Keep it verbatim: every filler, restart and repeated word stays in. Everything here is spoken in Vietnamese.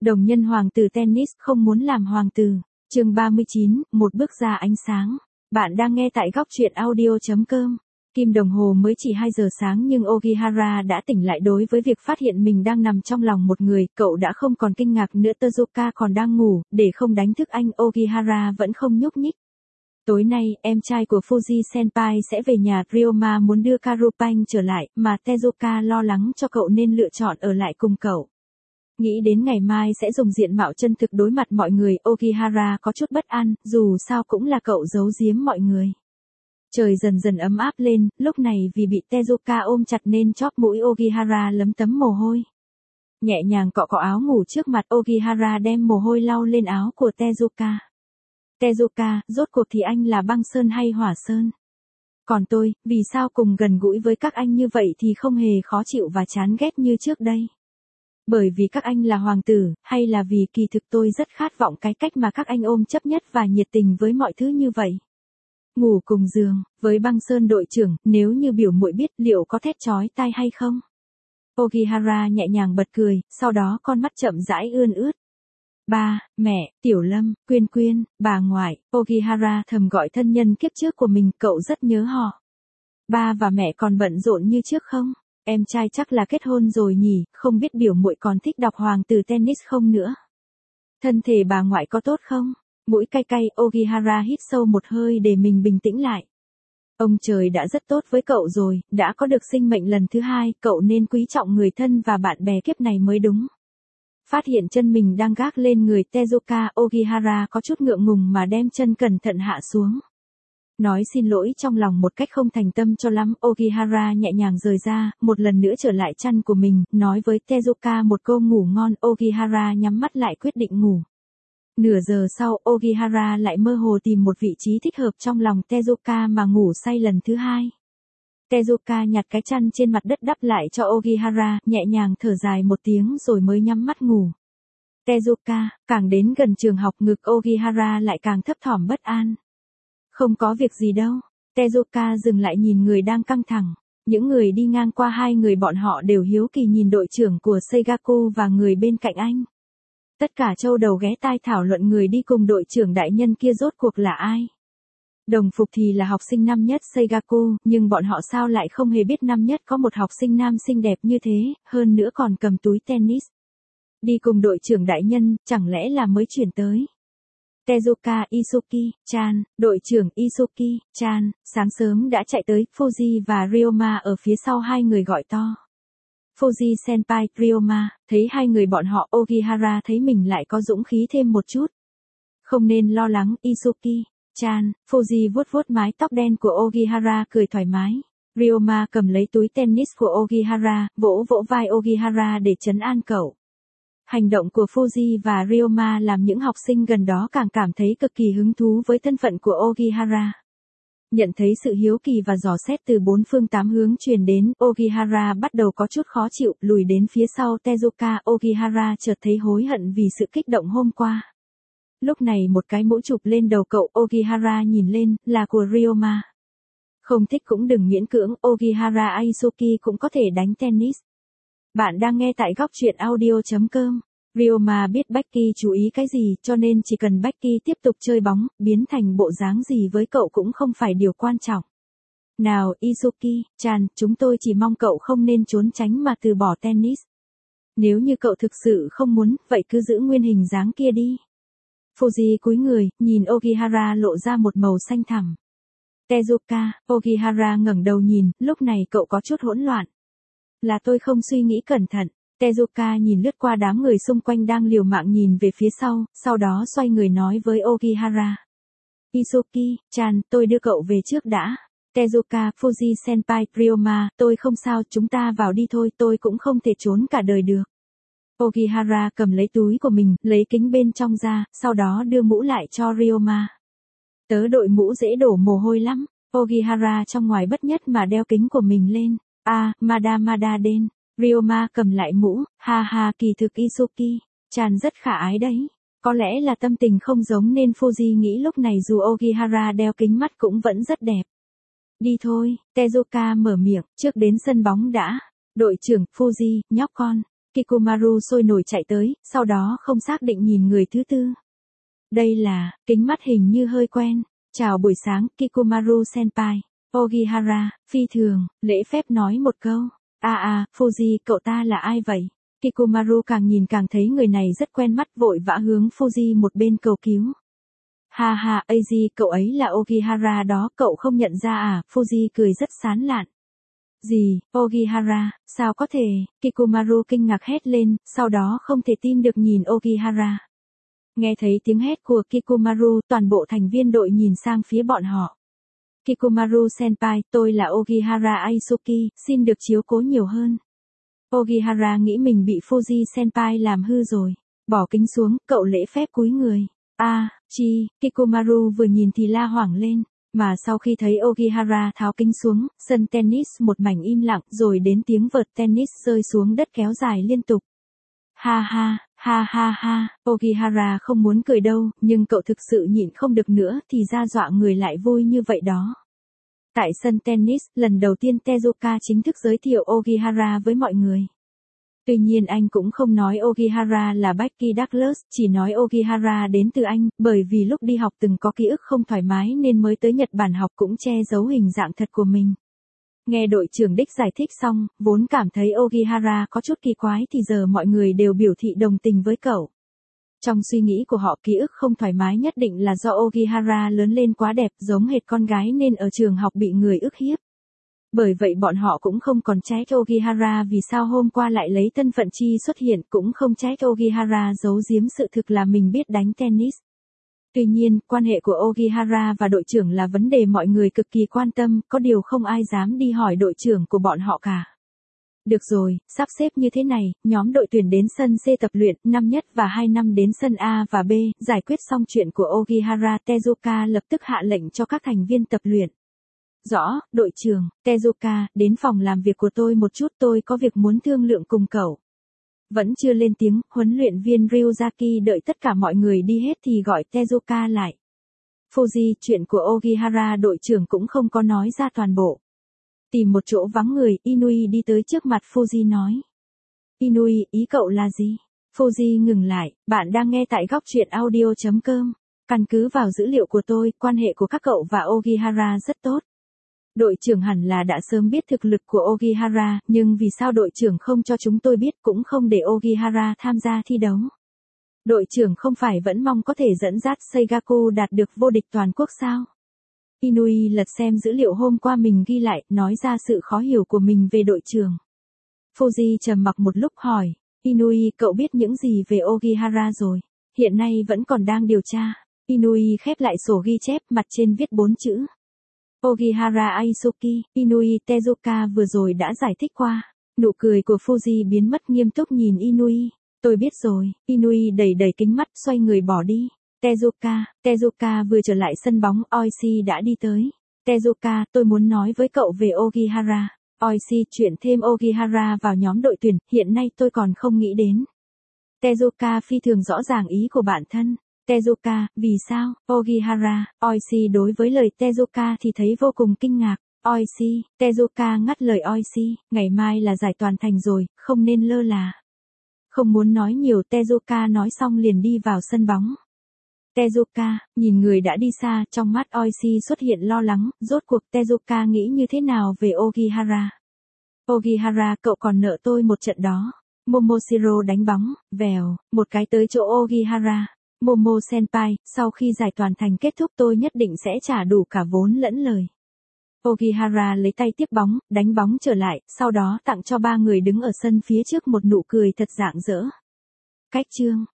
Đồng nhân hoàng tử tennis không muốn làm hoàng tử. Chương ba mươi chín, một bước ra ánh sáng. Bạn đang nghe tại góc truyện audio chấm com. Kim đồng hồ mới chỉ hai giờ sáng nhưng Ogihara đã tỉnh lại đối với việc phát hiện mình đang nằm trong lòng một người, cậu đã không còn kinh ngạc nữa. Tezuka còn đang ngủ, để không đánh thức anh, Ogihara vẫn không nhúc nhích. Tối nay, em trai của Fuji Senpai sẽ về nhà, Ryoma muốn đưa Karupanh trở lại, mà Tezuka lo lắng cho cậu nên lựa chọn ở lại cùng cậu. Nghĩ đến ngày mai sẽ dùng diện mạo chân thực đối mặt mọi người, Ogihara có chút bất an, dù sao cũng là cậu giấu giếm mọi người. Trời dần dần ấm áp lên, lúc này vì bị Tezuka ôm chặt nên chóp mũi Ogihara lấm tấm mồ hôi. Nhẹ nhàng cọ cọ áo ngủ trước mặt, Ogihara đem mồ hôi lau lên áo của Tezuka. Tezuka, rốt cuộc thì anh là băng sơn hay hỏa sơn? Còn tôi, vì sao cùng gần gũi với các anh như vậy thì không hề khó chịu và chán ghét như trước đây? Bởi vì các anh là hoàng tử, hay là vì kỳ thực tôi rất khát vọng cái cách mà các anh ôm chấp nhất và nhiệt tình với mọi thứ như vậy? Ngủ cùng giường, với băng sơn đội trưởng, nếu như biểu muội biết liệu có thét chói tai hay không? Ogihara nhẹ nhàng bật cười, sau đó con mắt chậm rãi ươn ướt. Ba, mẹ, Tiểu Lâm, Quyên Quyên, bà ngoại, Ogihara thầm gọi thân nhân kiếp trước của mình, cậu rất nhớ họ. Ba và mẹ còn bận rộn như trước không? Em trai chắc là kết hôn rồi nhỉ, không biết biểu muội còn thích đọc hoàng tử tennis không nữa? Thân thể bà ngoại có tốt không? Mũi cay cay, Ogihara hít sâu một hơi để mình bình tĩnh lại. Ông trời đã rất tốt với cậu rồi, đã có được sinh mệnh lần thứ hai, cậu nên quý trọng người thân và bạn bè kiếp này mới đúng. Phát hiện chân mình đang gác lên người Tezuka, Ogihara có chút ngượng ngùng mà đem chân cẩn thận hạ xuống. Nói xin lỗi trong lòng một cách không thành tâm cho lắm, Ogihara nhẹ nhàng rời ra, một lần nữa trở lại chăn của mình, nói với Tezuka một câu ngủ ngon, Ogihara nhắm mắt lại quyết định ngủ. Nửa giờ sau, Ogihara lại mơ hồ tìm một vị trí thích hợp trong lòng Tezuka mà ngủ say lần thứ hai. Tezuka nhặt cái chăn trên mặt đất đắp lại cho Ogihara, nhẹ nhàng thở dài một tiếng rồi mới nhắm mắt ngủ. Tezuka, càng đến gần trường học ngực Ogihara lại càng thấp thỏm bất an. Không có việc gì đâu. Tezuka dừng lại nhìn người đang căng thẳng. Những người đi ngang qua hai người bọn họ đều hiếu kỳ nhìn đội trưởng của Seigaku và người bên cạnh anh. Tất cả châu đầu ghé tai thảo luận người đi cùng đội trưởng đại nhân kia rốt cuộc là ai. Đồng phục thì là học sinh năm nhất Seigaku, nhưng bọn họ sao lại không hề biết năm nhất có một học sinh nam xinh đẹp như thế, hơn nữa còn cầm túi tennis. Đi cùng đội trưởng đại nhân, chẳng lẽ là mới chuyển tới. Tezuka Isuki-chan, đội trưởng Isuki-chan, sáng sớm đã chạy tới, Fuji và Ryoma ở phía sau hai người gọi to. Fuji Senpai, Ryoma, thấy hai người bọn họ, Ogihara thấy mình lại có dũng khí thêm một chút. Không nên lo lắng, Isuki-chan, Fuji vuốt vuốt mái tóc đen của Ogihara cười thoải mái. Ryoma cầm lấy túi tennis của Ogihara, vỗ vỗ vai Ogihara để trấn an cậu. Hành động của Fuji và Ryoma làm những học sinh gần đó càng cảm thấy cực kỳ hứng thú với thân phận của Ogihara. Nhận thấy sự hiếu kỳ và dò xét từ bốn phương tám hướng truyền đến, Ogihara bắt đầu có chút khó chịu, lùi đến phía sau Tezuka. Ogihara chợt thấy hối hận vì sự kích động hôm qua. Lúc này một cái mũ chụp lên đầu cậu, Ogihara nhìn lên, là của Ryoma. Không thích cũng đừng miễn cưỡng, Ogihara Aisuki cũng có thể đánh tennis. Bạn đang nghe tại góc truyện audio chấm com. Ryoma biết Becky chú ý cái gì, cho nên chỉ cần Becky tiếp tục chơi bóng, biến thành bộ dáng gì với cậu cũng không phải điều quan trọng. Nào Isuki-chan, chúng tôi chỉ mong cậu không nên trốn tránh mà từ bỏ tennis. Nếu như cậu thực sự không muốn, vậy cứ giữ nguyên hình dáng kia đi. Fuji cúi người, nhìn Ogihara lộ ra một màu xanh thẳm. Tezuka, Ogihara ngẩng đầu nhìn, lúc này cậu có chút hỗn loạn. Là tôi không suy nghĩ cẩn thận. Tezuka nhìn lướt qua đám người xung quanh đang liều mạng nhìn về phía sau, sau đó xoay người nói với Ogihara. Isuki-chan, tôi đưa cậu về trước đã. Tezuka, Fuji Senpai, Ryoma, tôi không sao, chúng ta vào đi thôi, tôi cũng không thể trốn cả đời được. Ogihara cầm lấy túi của mình, lấy kính bên trong ra, sau đó đưa mũ lại cho Ryoma. Tớ đội mũ dễ đổ mồ hôi lắm. Ogihara trong ngoài bất nhất mà đeo kính của mình lên. À, Mada Mada Den. Ryoma cầm lại mũ, ha ha, kỳ thực Isuki-chan rất khả ái đấy. Có lẽ là tâm tình không giống nên Fuji nghĩ lúc này dù Ogihara đeo kính mắt cũng vẫn rất đẹp. Đi thôi, Tezuka mở miệng, trước đến sân bóng đã. Đội trưởng, Fuji, nhóc con. Kikomaru sôi nổi chạy tới, sau đó không xác định nhìn người thứ tư. Đây là, kính mắt hình như hơi quen. Chào buổi sáng, Kikomaru senpai. Ogihara, phi thường, lễ phép nói một câu. À à, Fuji, cậu ta là ai vậy? Kikomaru càng nhìn càng thấy người này rất quen mắt, vội vã hướng Fuji một bên cầu cứu. Ha ha, Eiji, cậu ấy là Ogihara đó, cậu không nhận ra à? Fuji cười rất sán lạn. Gì, Ogihara, sao có thể? Kikomaru kinh ngạc hét lên, sau đó không thể tin được nhìn Ogihara. Nghe thấy tiếng hét của Kikomaru, toàn bộ thành viên đội nhìn sang phía bọn họ. Kikomaru senpai, tôi là Ogihara Aisuki, xin được chiếu cố nhiều hơn. Ogihara nghĩ mình bị Fuji senpai làm hư rồi. Bỏ kính xuống, cậu lễ phép cúi người. À, chi, Kikomaru vừa nhìn thì la hoảng lên. Mà sau khi thấy Ogihara tháo kính xuống, sân tennis một mảnh im lặng, rồi đến tiếng vợt tennis rơi xuống đất kéo dài liên tục. Ha ha, ha ha ha, Ogihara không muốn cười đâu, nhưng cậu thực sự nhịn không được nữa thì ra dọa người lại vui như vậy đó. Tại sân tennis, lần đầu tiên Tezuka chính thức giới thiệu Ogihara với mọi người. Tuy nhiên anh cũng không nói Ogihara là Becky Douglas, chỉ nói Ogihara đến từ Anh, bởi vì lúc đi học từng có ký ức không thoải mái nên mới tới Nhật Bản học, cũng che giấu hình dạng thật của mình. Nghe đội trưởng đích giải thích xong, vốn cảm thấy Ogihara có chút kỳ quái thì giờ mọi người đều biểu thị đồng tình với cậu. Trong suy nghĩ của họ, ký ức không thoải mái nhất định là do Ogihara lớn lên quá đẹp giống hệt con gái nên ở trường học bị người ức hiếp. Bởi vậy bọn họ cũng không còn trách Ogihara vì sao hôm qua lại lấy thân phận Chi xuất hiện, cũng không trách Ogihara giấu giếm sự thực là mình biết đánh tennis. Tuy nhiên, quan hệ của Ogihara và đội trưởng là vấn đề mọi người cực kỳ quan tâm, có điều không ai dám đi hỏi đội trưởng của bọn họ cả. Được rồi, sắp xếp như thế này, nhóm đội tuyển đến sân C tập luyện, năm nhất và hai năm đến sân A và B, giải quyết xong chuyện của Ogihara, Tezuka lập tức hạ lệnh cho các thành viên tập luyện. Rõ, đội trưởng, Tezuka, đến phòng làm việc của tôi một chút, tôi có việc muốn thương lượng cùng cậu. Vẫn chưa lên tiếng, huấn luyện viên Ryuzaki đợi tất cả mọi người đi hết thì gọi Tezuka lại. Fuji, chuyện của Ogihara đội trưởng cũng không có nói ra toàn bộ. Tìm một chỗ vắng người, Inui đi tới trước mặt Fuji nói. Inui, ý cậu là gì? Fuji ngừng lại, bạn đang nghe tại góc truyện audio chấm com. Căn cứ vào dữ liệu của tôi, quan hệ của các cậu và Ogihara rất tốt. Đội trưởng hẳn là đã sớm biết thực lực của Ogihara, nhưng vì sao đội trưởng không cho chúng tôi biết, cũng không để Ogihara tham gia thi đấu? Đội trưởng không phải vẫn mong có thể dẫn dắt Seigaku đạt được vô địch toàn quốc sao? Inui lật xem dữ liệu hôm qua mình ghi lại, nói ra sự khó hiểu của mình về đội trưởng. Fuji trầm mặc một lúc hỏi, Inui, cậu biết những gì về Ogihara rồi? Hiện nay vẫn còn đang điều tra. Inui khép lại sổ ghi chép, mặt trên viết bốn chữ. Ogihara Aisuki, Inui, Tezuka vừa rồi đã giải thích qua. Nụ cười của Fuji biến mất, nghiêm túc nhìn Inui. Tôi biết rồi. Inui đẩy đẩy kính mắt, xoay người bỏ đi. Tezuka, Tezuka vừa trở lại sân bóng, Oishi đã đi tới. Tezuka, tôi muốn nói với cậu về Ogihara. Oishi, chuyển thêm Ogihara vào nhóm đội tuyển, hiện nay tôi còn không nghĩ đến. Tezuka phi thường rõ ràng ý của bản thân. Tezuka, vì sao? Ogihara, Oishi đối với lời Tezuka thì thấy vô cùng kinh ngạc. Oishi, Tezuka ngắt lời Oishi, ngày mai là giải toàn thành rồi, không nên lơ là. Không muốn nói nhiều, Tezuka nói xong liền đi vào sân bóng. Tezuka, nhìn người đã đi xa, trong mắt Oishi xuất hiện lo lắng, rốt cuộc Tezuka nghĩ như thế nào về Ogihara? Ogihara, cậu còn nợ tôi một trận đó. Momoshiro đánh bóng, vèo, một cái tới chỗ Ogihara. Momo senpai, sau khi giải toàn thành kết thúc tôi nhất định sẽ trả đủ cả vốn lẫn lời. Ogihara lấy tay tiếp bóng, đánh bóng trở lại, sau đó tặng cho ba người đứng ở sân phía trước một nụ cười thật rạng rỡ. Cách chương